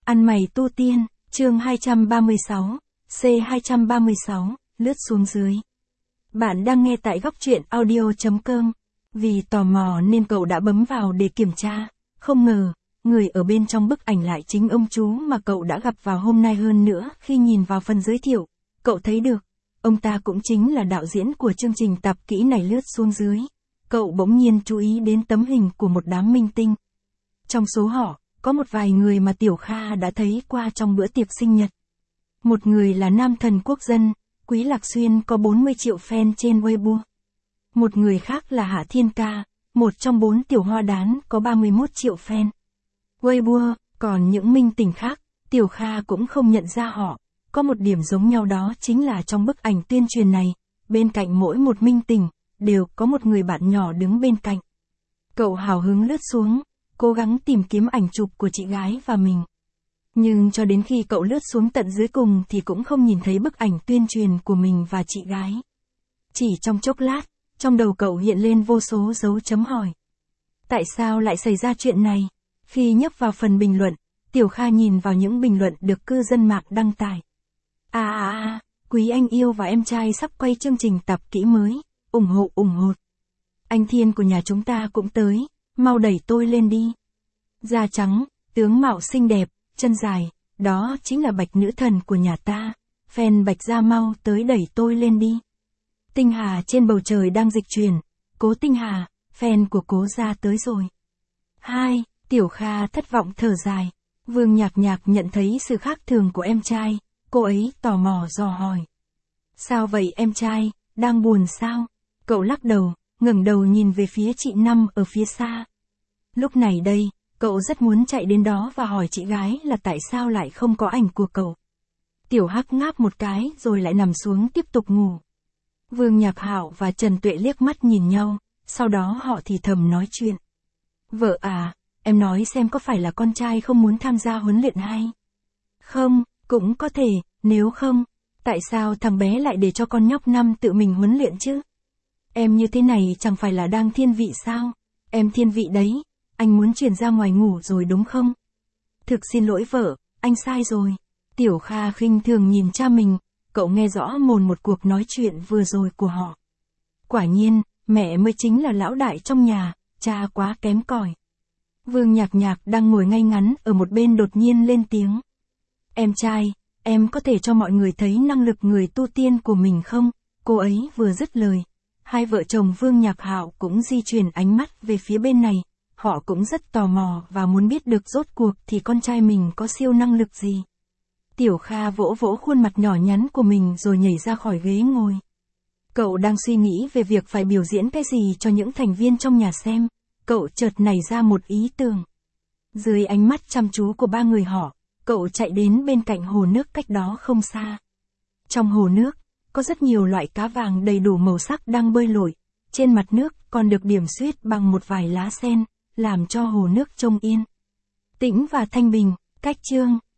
Ăn mày tu tiên, chương 236, C236, lướt xuống dưới. Bạn đang nghe tại góc truyện audio.com. Vì tò mò nên cậu đã bấm vào để kiểm tra. Không ngờ, người ở bên trong bức ảnh lại chính ông chú mà cậu đã gặp vào hôm nay. Hơn nữa, khi nhìn vào phần giới thiệu, cậu thấy được, ông ta cũng chính là đạo diễn của chương trình tập kỹ này. Lướt xuống dưới, cậu bỗng nhiên chú ý đến tấm hình của một đám minh tinh. Trong số họ, có một vài người mà Tiểu Kha đã thấy qua trong bữa tiệc sinh nhật. Một người là nam thần quốc dân, Quý Lạc Xuyên có 40 triệu fan trên Weibo. Một người khác là Hạ Thiên Ca, một trong 4 tiểu hoa đán có 31 triệu fan Weibo. Còn những minh tinh khác, Tiểu Kha cũng không nhận ra họ. Có một điểm giống nhau, đó chính là trong bức ảnh tuyên truyền này, bên cạnh mỗi một minh tinh, đều có một người bạn nhỏ đứng bên cạnh. Cậu hào hứng lướt xuống, cố gắng tìm kiếm ảnh chụp của chị gái và mình. Nhưng cho đến khi cậu lướt xuống tận dưới cùng thì cũng không nhìn thấy bức ảnh tuyên truyền của mình và chị gái. Chỉ trong chốc lát, trong đầu cậu hiện lên vô số dấu chấm hỏi. Tại sao lại xảy ra chuyện này? Khi nhấp vào phần bình luận, Tiểu Kha nhìn vào những bình luận được cư dân mạng đăng tải. Quý anh yêu và em trai sắp quay chương trình tập kỹ mới, ủng hộ. Anh Thiên của nhà chúng ta cũng tới, mau đẩy tôi lên đi. Da trắng, tướng mạo xinh đẹp, chân dài, đó chính là Bạch nữ thần của nhà ta. Fan Bạch da mau tới đẩy tôi lên đi. Tinh Hà trên bầu trời đang dịch chuyển, Cố Tinh Hà, fan của Cố gia tới rồi. Tiểu Kha thất vọng thở dài. Vương Nhạc Nhạc nhận thấy sự khác thường của em trai, cô ấy tò mò dò hỏi. Sao vậy em trai, đang buồn sao? Cậu lắc đầu, ngẩng đầu nhìn về phía chị Năm ở phía xa. Lúc này đây, cậu rất muốn chạy đến đó và hỏi chị gái là tại sao lại không có ảnh của cậu. Tiểu Hắc ngáp một cái rồi lại nằm xuống tiếp tục ngủ. Vương Nhạc Hạo và Trần Tuệ liếc mắt nhìn nhau, sau đó họ thì thầm nói chuyện. Vợ à, em nói xem có phải là con trai không muốn tham gia huấn luyện hay? Không, cũng có thể, nếu không, tại sao thằng bé lại để cho con nhóc Năm tự mình huấn luyện chứ? Em như thế này chẳng phải là đang thiên vị sao? Em thiên vị đấy, anh muốn chuyển ra ngoài ngủ rồi đúng không? Thực xin lỗi vợ, anh sai rồi. Tiểu Kha khinh thường nhìn cha mình, cậu nghe rõ mồn một cuộc nói chuyện vừa rồi của họ. Quả nhiên, mẹ mới chính là lão đại trong nhà, cha quá kém cỏi. Vương Nhạc Nhạc đang ngồi ngay ngắn ở một bên đột nhiên lên tiếng. Em trai, em có thể cho mọi người thấy năng lực người tu tiên của mình không? Cô ấy vừa dứt lời. Hai vợ chồng Vương Nhạc Hạo cũng di chuyển ánh mắt về phía bên này. Họ cũng rất tò mò và muốn biết được rốt cuộc thì con trai mình có siêu năng lực gì. Tiểu Kha vỗ vỗ khuôn mặt nhỏ nhắn của mình rồi nhảy ra khỏi ghế ngồi. Cậu đang suy nghĩ về việc phải biểu diễn cái gì cho những thành viên trong nhà xem. Cậu chợt nảy ra một ý tưởng. Dưới ánh mắt chăm chú của ba người họ, cậu chạy đến bên cạnh hồ nước cách đó không xa. Trong hồ nước, có rất nhiều loại cá vàng đầy đủ màu sắc đang bơi lội. Trên mặt nước còn được điểm xuyết bằng một vài lá sen, làm cho hồ nước trông yên tĩnh và thanh bình. Cách chương